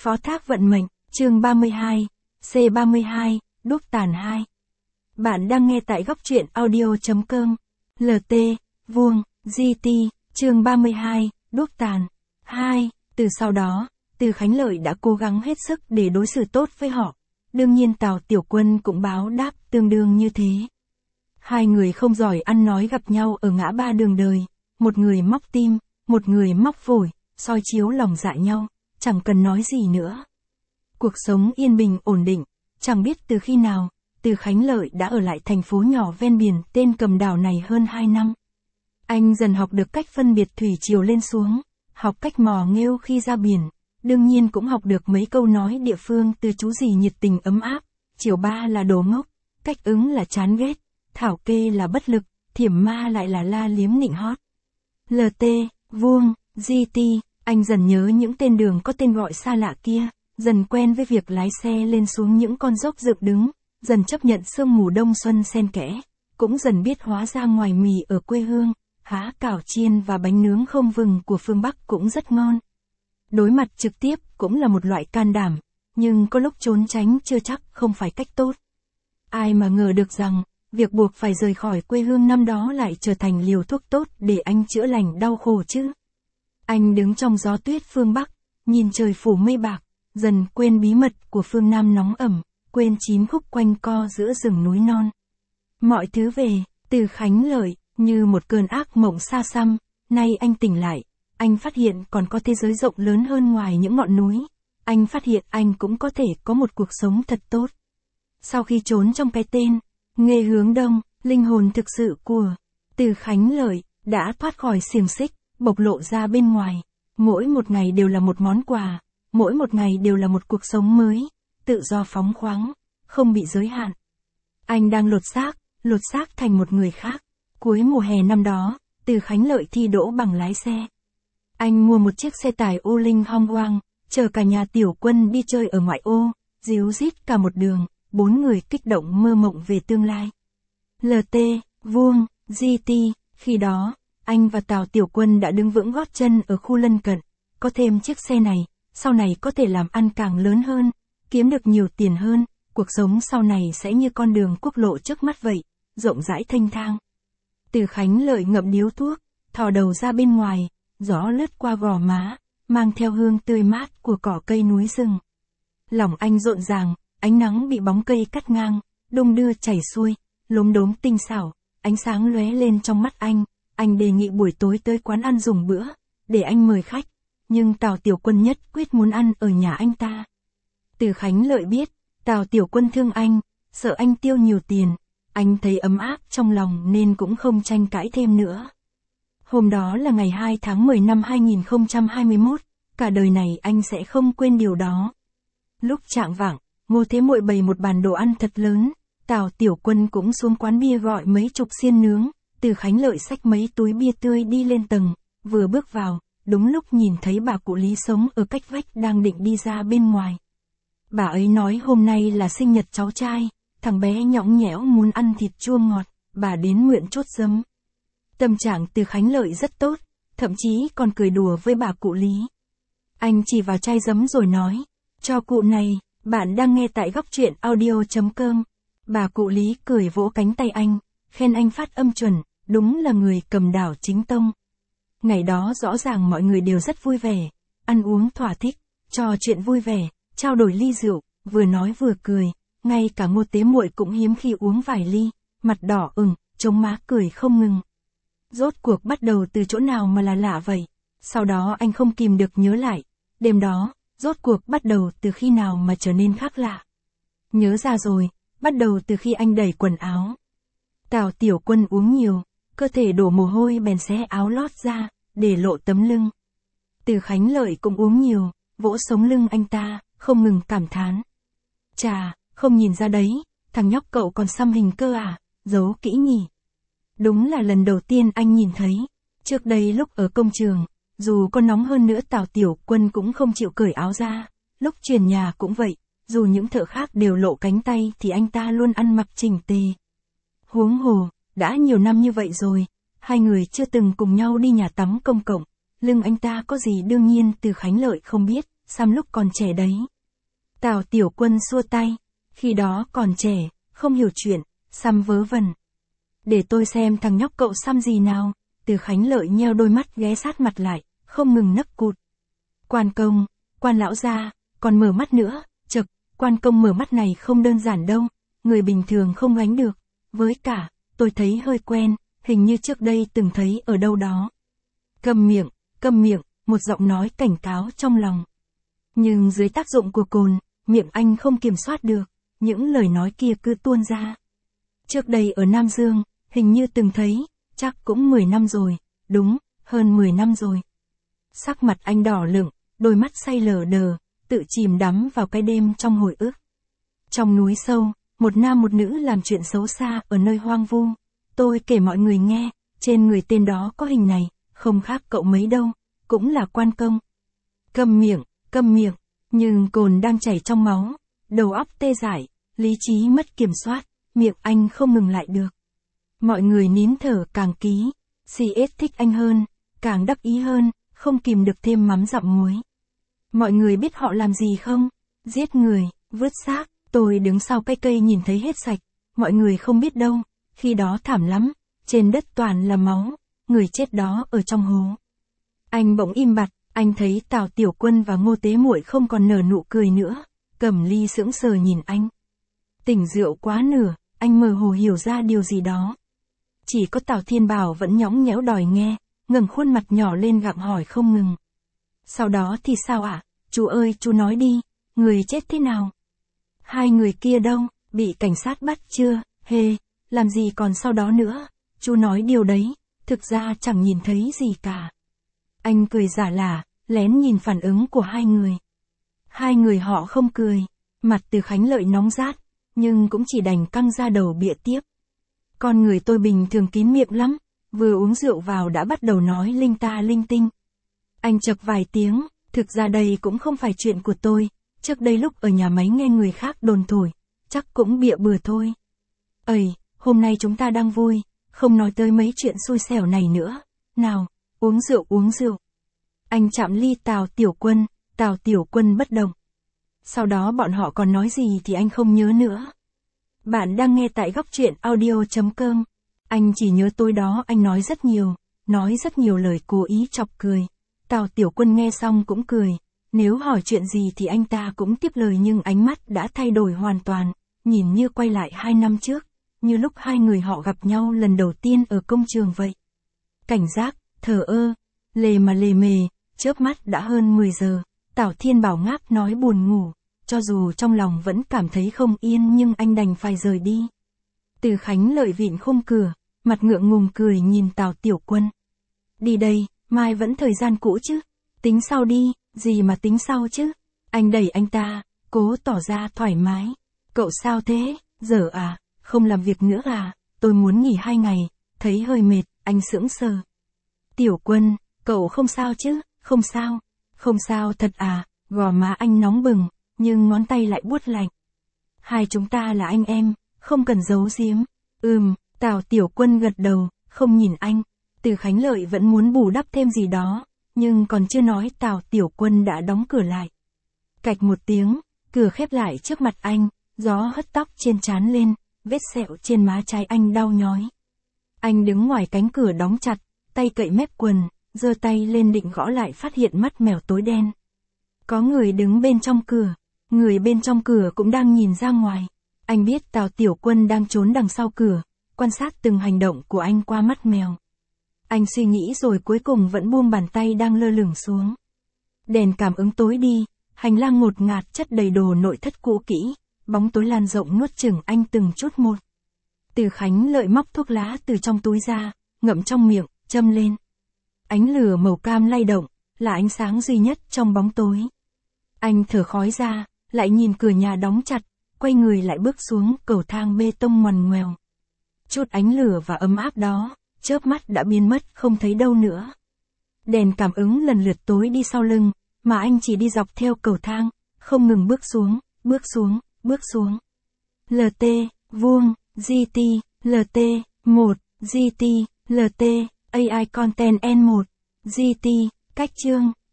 Phó thác vận mệnh, chương 32, C32, đúc tàn 2. Bạn đang nghe tại góc truyện audio.com. LT, vuông, GT, chương 32, đúc tàn 2. Từ sau đó, Từ Khánh Lợi đã cố gắng hết sức để đối xử tốt với họ. Đương nhiên Tào Tiểu Quân cũng báo đáp tương đương như thế. Hai người không giỏi ăn nói gặp nhau ở ngã ba đường đời, một người móc tim, một người móc phổi, soi chiếu lòng dạ nhau, chẳng cần nói gì nữa. Cuộc sống yên bình ổn định, chẳng biết từ khi nào, Từ Khánh Lợi đã ở lại thành phố nhỏ ven biển tên Cầm Đảo này hơn 2 năm. Anh dần học được cách phân biệt thủy triều lên xuống, học cách mò nghêu khi ra biển, đương nhiên cũng học được mấy câu nói địa phương từ chú rì nhiệt tình ấm áp, chiều ba là đồ ngốc, cách ứng là chán ghét, thảo kê là bất lực, thiểm ma lại là la liếm nịnh hót. LT, vuông, GT, anh dần nhớ những tên đường có tên gọi xa lạ kia, dần quen với việc lái xe lên xuống những con dốc dựng đứng, dần chấp nhận sương mù đông xuân xen kẽ, cũng dần biết hóa ra ngoài mì ở quê hương, há cảo chiên và bánh nướng không vừng của phương Bắc cũng rất ngon. Đối mặt trực tiếp cũng là một loại can đảm, nhưng có lúc trốn tránh chưa chắc không phải cách tốt. Ai mà ngờ được rằng, việc buộc phải rời khỏi quê hương năm đó lại trở thành liều thuốc tốt để anh chữa lành đau khổ chứ. Anh đứng trong gió tuyết phương Bắc, nhìn trời phủ mây bạc, dần quên bí mật của phương Nam nóng ẩm, quên 9 khúc quanh co giữa rừng núi non. Mọi thứ về, Từ Khánh Lợi, như một cơn ác mộng xa xăm, nay anh tỉnh lại, anh phát hiện còn có thế giới rộng lớn hơn ngoài những ngọn núi, anh phát hiện anh cũng có thể có một cuộc sống thật tốt. Sau khi trốn trong cái tên, nghề hướng đông, linh hồn thực sự của Từ Khánh Lợi đã thoát khỏi xiềng xích, bộc lộ ra bên ngoài, mỗi một ngày đều là một món quà, mỗi một ngày đều là một cuộc sống mới, tự do phóng khoáng, không bị giới hạn. Anh đang lột xác thành một người khác. Cuối mùa hè năm đó, Từ Khánh Lợi thi đỗ bằng lái xe. Anh mua một chiếc xe tải ô linh hong hoang, chờ cả nhà Tiểu Quân đi chơi ở ngoại ô, díu dít cả một đường, 4 người kích động mơ mộng về tương lai. LT, vuông, GT, khi đó, anh và Tào Tiểu Quân đã đứng vững gót chân ở khu lân cận, có thêm chiếc xe này, sau này có thể làm ăn càng lớn hơn, kiếm được nhiều tiền hơn, cuộc sống sau này sẽ như con đường quốc lộ trước mắt vậy, rộng rãi thênh thang. Từ Khánh Lợi ngậm điếu thuốc, thò đầu ra bên ngoài, gió lướt qua gò má, mang theo hương tươi mát của cỏ cây núi rừng. Lòng anh rộn ràng, ánh nắng bị bóng cây cắt ngang, đung đưa chảy xuôi, lốm đốm tinh xảo, ánh sáng lóe lên trong mắt anh đề nghị buổi tối tới quán ăn dùng bữa, để anh mời khách, nhưng Tào Tiểu Quân nhất quyết muốn ăn ở nhà anh ta. Từ Khánh Lợi biết, Tào Tiểu Quân thương anh, sợ anh tiêu nhiều tiền, anh thấy ấm áp trong lòng nên cũng không tranh cãi thêm nữa. Hôm đó là ngày 2 tháng 10 năm 2021, cả đời này anh sẽ không quên điều đó. Lúc chạng vạng, Ngô Thế Muội bày một bàn đồ ăn thật lớn, Tào Tiểu Quân cũng xuống quán bia gọi mấy chục xiên nướng, Từ Khánh Lợi xách mấy túi bia tươi đi lên tầng, vừa bước vào, đúng lúc nhìn thấy bà cụ Lý sống ở cách vách đang định đi ra bên ngoài. Bà ấy nói hôm nay là sinh nhật cháu trai, thằng bé nhõng nhẽo muốn ăn thịt chua ngọt, bà đến nguyện chốt giấm. Tâm trạng Từ Khánh Lợi rất tốt, thậm chí còn cười đùa với bà cụ Lý. Anh chỉ vào chai giấm rồi nói, cho cụ này, bạn đang nghe tại góc truyện audio.com. Bà cụ Lý cười vỗ cánh tay anh, khen anh phát âm chuẩn, đúng là người Cầm Đảo chính tông. Ngày đó rõ ràng mọi người đều rất vui vẻ, ăn uống thỏa thích, trò chuyện vui vẻ, trao đổi ly rượu, vừa nói vừa cười, ngay cả Ngô Tế Muội cũng hiếm khi uống vài ly, mặt đỏ ửng, chống má cười không ngừng. Rốt cuộc bắt đầu từ chỗ nào mà là lạ vậy? Sau đó anh không kìm được nhớ lại, đêm đó, rốt cuộc bắt đầu từ khi nào mà trở nên khác lạ? Nhớ ra rồi, bắt đầu từ khi anh đẩy quần áo. Tào Tiểu Quân uống nhiều, cơ thể đổ mồ hôi bèn xé áo lót ra, để lộ tấm lưng. Từ Khánh Lợi cũng uống nhiều, vỗ sống lưng anh ta, không ngừng cảm thán. Chà, không nhìn ra đấy, thằng nhóc cậu còn xăm hình cơ à, giấu kỹ nhỉ. Đúng là lần đầu tiên anh nhìn thấy. Trước đây lúc ở công trường, dù có nóng hơn nữa Tào Tiểu Quân cũng không chịu cởi áo ra. Lúc chuyển nhà cũng vậy, dù những thợ khác đều lộ cánh tay thì anh ta luôn ăn mặc chỉnh tề. Huống hồ, đã nhiều năm như vậy rồi, hai người chưa từng cùng nhau đi nhà tắm công cộng. Lưng anh ta có gì đương nhiên Từ Khánh Lợi không biết, Sam lúc còn trẻ đấy. Tào Tiểu Quân xua tay. Khi đó còn trẻ, không hiểu chuyện, Sam vớ vẩn. Để tôi xem thằng nhóc cậu Sam gì nào. Từ Khánh Lợi nheo đôi mắt ghé sát mặt lại, không ngừng nấc cụt. Quan công, quan lão gia, còn mở mắt nữa, chậc, quan công mở mắt này không đơn giản đâu, người bình thường không gánh được. Với cả, tôi thấy hơi quen, hình như trước đây từng thấy ở đâu đó. Câm miệng, một giọng nói cảnh cáo trong lòng. Nhưng dưới tác dụng của cồn, miệng anh không kiểm soát được, những lời nói kia cứ tuôn ra. Trước đây ở Nam Dương, hình như từng thấy, chắc cũng 10 năm rồi, đúng, hơn 10 năm rồi. Sắc mặt anh đỏ lựng, đôi mắt say lờ đờ, tự chìm đắm vào cái đêm trong hồi ức. Trong núi sâu, một nam một nữ làm chuyện xấu xa ở nơi hoang vu. Tôi kể mọi người nghe, trên người tên đó có hình này, không khác cậu mấy đâu, cũng là quan công. Câm miệng, nhưng cồn đang chảy trong máu, đầu óc tê dại, lý trí mất kiểm soát, miệng anh không ngừng lại được. Mọi người nín thở càng ký, CS thích anh hơn, càng đắc ý hơn, không kìm được thêm mắm dặm muối. Mọi người biết họ làm gì không? Giết người, vứt xác, tôi đứng sau cái cây nhìn thấy hết sạch, mọi người không biết đâu, khi đó thảm lắm, trên đất toàn là máu, người chết đó ở trong hố. Anh bỗng im bặt, anh thấy Tào Tiểu Quân và Ngô Tế Muội không còn nở nụ cười nữa, Cẩm Ly sững sờ nhìn anh. Tỉnh rượu quá nửa, anh mơ hồ hiểu ra điều gì đó. Chỉ có Tào Thiên Bảo vẫn nhõng nhẽo đòi nghe, ngẩng khuôn mặt nhỏ lên gặng hỏi không ngừng. Sau đó thì sao ạ? Chú ơi, chú nói đi, người chết thế nào? Hai người kia đâu, bị cảnh sát bắt chưa? Hê, làm gì còn sau đó nữa? Chú nói điều đấy, thực ra chẳng nhìn thấy gì cả. Anh cười giả lả, lén nhìn phản ứng của hai người. Hai người họ không cười, mặt Từ Khánh Lợi nóng rát, nhưng cũng chỉ đành căng ra đầu bịa tiếp. Con người tôi bình thường kín miệng lắm, vừa uống rượu vào đã bắt đầu nói linh ta linh tinh. Anh chậc vài tiếng, thực ra đây cũng không phải chuyện của tôi, trước đây lúc ở nhà máy nghe người khác đồn thổi, chắc cũng bịa bừa thôi. Ây, hôm nay chúng ta đang vui, không nói tới mấy chuyện xui xẻo này nữa, nào, uống rượu. Anh chạm ly Tào Tiểu Quân bất động. Sau đó bọn họ còn nói gì thì anh không nhớ nữa. Bạn đang nghe tại góc truyện audio.com. Anh chỉ nhớ tối đó anh nói rất nhiều lời cố ý chọc cười. Tào Tiểu Quân nghe xong cũng cười, nếu hỏi chuyện gì thì anh ta cũng tiếp lời nhưng ánh mắt đã thay đổi hoàn toàn, nhìn như quay lại 2 năm trước, như lúc hai người họ gặp nhau lần đầu tiên ở công trường vậy. Cảnh giác, thờ ơ, lề mề, chớp mắt đã hơn 10 giờ, Tào Thiên Bảo ngáp nói buồn ngủ, cho dù trong lòng vẫn cảm thấy không yên nhưng anh đành phải rời đi. Từ Khánh Lợi vịn khung cửa, mặt ngượng ngùng cười nhìn Tào Tiểu Quân. Đi đây, mai vẫn thời gian cũ chứ, tính sau đi, gì mà tính sau chứ. Anh đẩy anh ta, cố tỏ ra thoải mái. Cậu sao thế, giờ à, không làm việc nữa à, tôi muốn nghỉ 2 ngày, thấy hơi mệt, anh sững sờ. Tiểu Quân, cậu không sao chứ, không sao thật à, gò má anh nóng bừng, nhưng ngón tay lại buốt lạnh. Hai chúng ta là anh em, không cần giấu giếm. Tào Tiểu Quân gật đầu, không nhìn anh. Từ Khánh Lợi vẫn muốn bù đắp thêm gì đó, nhưng còn chưa nói Tào Tiểu Quân đã đóng cửa lại. Cạch một tiếng, cửa khép lại trước mặt anh, gió hất tóc trên trán lên, vết sẹo trên má trái anh đau nhói. Anh đứng ngoài cánh cửa đóng chặt, tay cậy mép quần, giơ tay lên định gõ lại phát hiện mắt mèo tối đen. Có người đứng bên trong cửa, người bên trong cửa cũng đang nhìn ra ngoài. Anh biết Tào Tiểu Quân đang trốn đằng sau cửa, quan sát từng hành động của anh qua mắt mèo. Anh suy nghĩ rồi cuối cùng vẫn buông bàn tay đang lơ lửng xuống. Đèn cảm ứng tối đi, hành lang ngột ngạt chất đầy đồ nội thất cũ kỹ, bóng tối lan rộng nuốt chửng anh từng chút một. Từ Khánh Lợi móc thuốc lá từ trong túi ra, ngậm trong miệng, châm lên. Ánh lửa màu cam lay động, là ánh sáng duy nhất trong bóng tối. Anh thở khói ra, lại nhìn cửa nhà đóng chặt, quay người lại bước xuống cầu thang bê tông ngoằn ngoèo. Chút ánh lửa và ấm áp đó, chớp mắt đã biến mất không thấy đâu nữa. Đèn cảm ứng lần lượt tối đi sau lưng, mà anh chỉ đi dọc theo cầu thang, không ngừng bước xuống. LT, vuông, GT, LT, 1, GT, LT, AI Content N1, GT, cách chương,